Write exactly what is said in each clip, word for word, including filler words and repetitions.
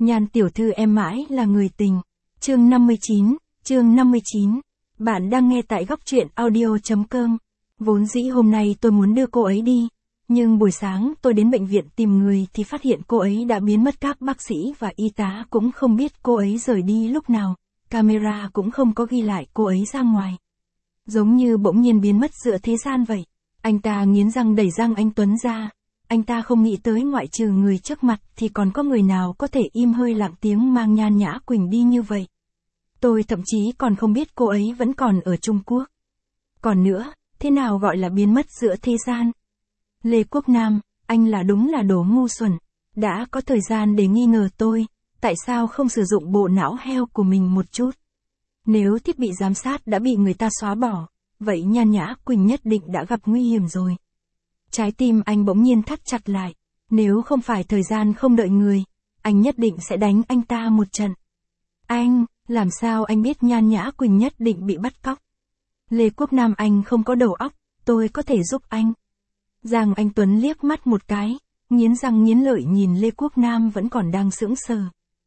Nhan tiểu thư em mãi là người tình. Chương năm mươi chín, chương năm mươi chín. Bạn đang nghe tại góc truyện audio chấm com. Vốn dĩ hôm nay tôi muốn đưa cô ấy đi, nhưng buổi sáng tôi đến bệnh viện tìm người thì phát hiện cô ấy đã biến mất, các bác sĩ và y tá cũng không biết cô ấy rời đi lúc nào, camera cũng không có ghi lại cô ấy ra ngoài. Giống như bỗng nhiên biến mất giữa thế gian vậy. Anh ta nghiến răng đẩy Giang Anh Tuấn ra. Anh ta không nghĩ tới ngoại trừ người trước mặt thì còn có người nào có thể im hơi lặng tiếng mang Nhan Nhã Quỳnh đi như vậy. Tôi thậm chí còn không biết cô ấy vẫn còn ở Trung Quốc. Còn nữa, thế nào gọi là biến mất giữa thế gian? Lê Quốc Nam, anh là đúng là đồ ngu xuẩn. Đã có thời gian để nghi ngờ tôi, tại sao không sử dụng bộ não heo của mình một chút? Nếu thiết bị giám sát đã bị người ta xóa bỏ, vậy Nhan Nhã Quỳnh nhất định đã gặp nguy hiểm rồi. Trái tim anh bỗng nhiên thắt chặt lại. Nếu không phải thời gian không đợi người, anh nhất định sẽ đánh anh ta một trận. Anh, làm sao anh biết Nhan Nhã Quỳnh nhất định bị bắt cóc? Lê Quốc Nam, anh không có đầu óc, tôi có thể giúp anh. Giang Anh Tuấn liếc mắt một cái, nghiến răng nghiến lợi nhìn Lê Quốc Nam vẫn còn đang sững sờ.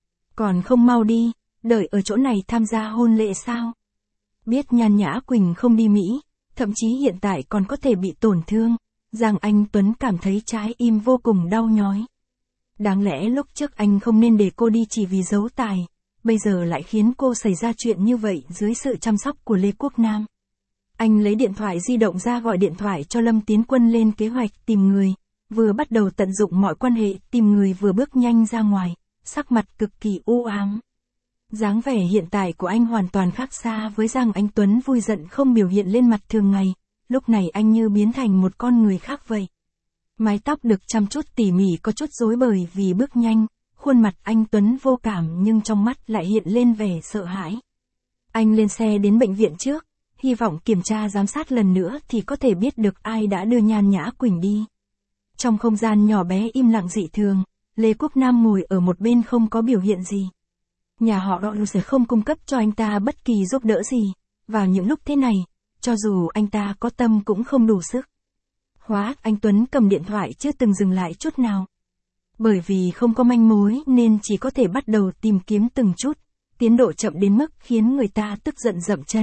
Còn không mau đi, đợi ở chỗ này tham gia hôn lễ sao? Biết Nhan Nhã Quỳnh không đi Mỹ, thậm chí hiện tại còn có thể bị tổn thương, Giang Anh Tuấn cảm thấy trái im vô cùng đau nhói. Đáng lẽ lúc trước anh không nên để cô đi chỉ vì giấu tài, bây giờ lại khiến cô xảy ra chuyện như vậy dưới sự chăm sóc của Lê Quốc Nam. Anh lấy điện thoại di động ra gọi điện thoại cho Lâm Tiến Quân lên kế hoạch tìm người, vừa bắt đầu tận dụng mọi quan hệ tìm người vừa bước nhanh ra ngoài, sắc mặt cực kỳ u ám. Dáng vẻ hiện tại của anh hoàn toàn khác xa với Giang Anh Tuấn vui giận không biểu hiện lên mặt thường ngày, lúc này anh như biến thành một con người khác vậy. Mái tóc được chăm chút tỉ mỉ có chút rối bời vì bước nhanh, khuôn mặt anh Tuấn vô cảm nhưng trong mắt lại hiện lên vẻ sợ hãi. Anh lên xe đến bệnh viện trước, hy vọng kiểm tra giám sát lần nữa thì có thể biết được ai đã đưa Nhan Nhã Quỳnh đi. Trong không gian nhỏ bé im lặng dị thường, Lê Quốc Nam ngồi ở một bên không có biểu hiện gì. Nhà họ Đỗ sẽ không cung cấp cho anh ta bất kỳ giúp đỡ gì, vào những lúc thế này, cho dù anh ta có tâm cũng không đủ sức. Hóa, anh Tuấn cầm điện thoại chưa từng dừng lại chút nào. Bởi vì không có manh mối nên chỉ có thể bắt đầu tìm kiếm từng chút, tiến độ chậm đến mức khiến người ta tức giận dậm chân.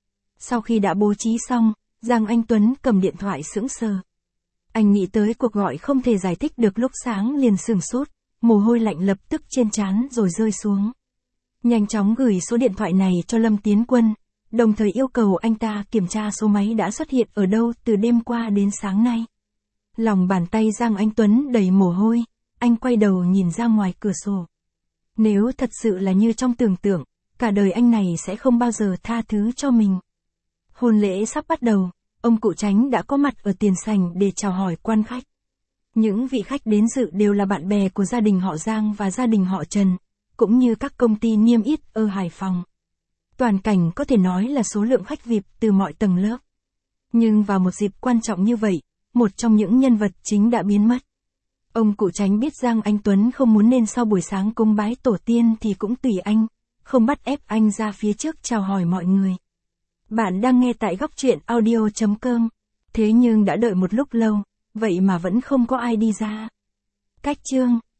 Sau khi đã bố trí xong, Giang Anh Tuấn cầm điện thoại sững sờ. Anh nghĩ tới cuộc gọi không thể giải thích được lúc sáng liền sửng sốt, mồ hôi lạnh lập tức trên trán rồi rơi xuống. Nhanh chóng gửi số điện thoại này cho Lâm Tiến Quân, đồng thời yêu cầu anh ta kiểm tra số máy đã xuất hiện ở đâu từ đêm qua đến sáng nay. Lòng bàn tay Giang Anh Tuấn đầy mồ hôi, anh quay đầu nhìn ra ngoài cửa sổ. Nếu thật sự là như trong tưởng tượng, cả đời anh này sẽ không bao giờ tha thứ cho mình. Hôn lễ sắp bắt đầu, ông cụ Chánh đã có mặt ở tiền sảnh để chào hỏi quan khách. Những vị khách đến dự đều là bạn bè của gia đình họ Giang và gia đình họ Trần, cũng như các công ty niêm yết ở Hải Phòng. Toàn cảnh có thể nói là số lượng khách vi ai pi từ mọi tầng lớp. Nhưng vào một dịp quan trọng như vậy, một trong những nhân vật chính đã biến mất. Ông cụ Chánh biết Giang Anh Tuấn không muốn nên sau buổi sáng cúng bái tổ tiên thì cũng tùy anh, không bắt ép anh ra phía trước chào hỏi mọi người. Bạn đang nghe tại góc truyện audio chấm com. Thế nhưng đã đợi một lúc lâu, vậy mà vẫn không có ai đi ra. Cách chương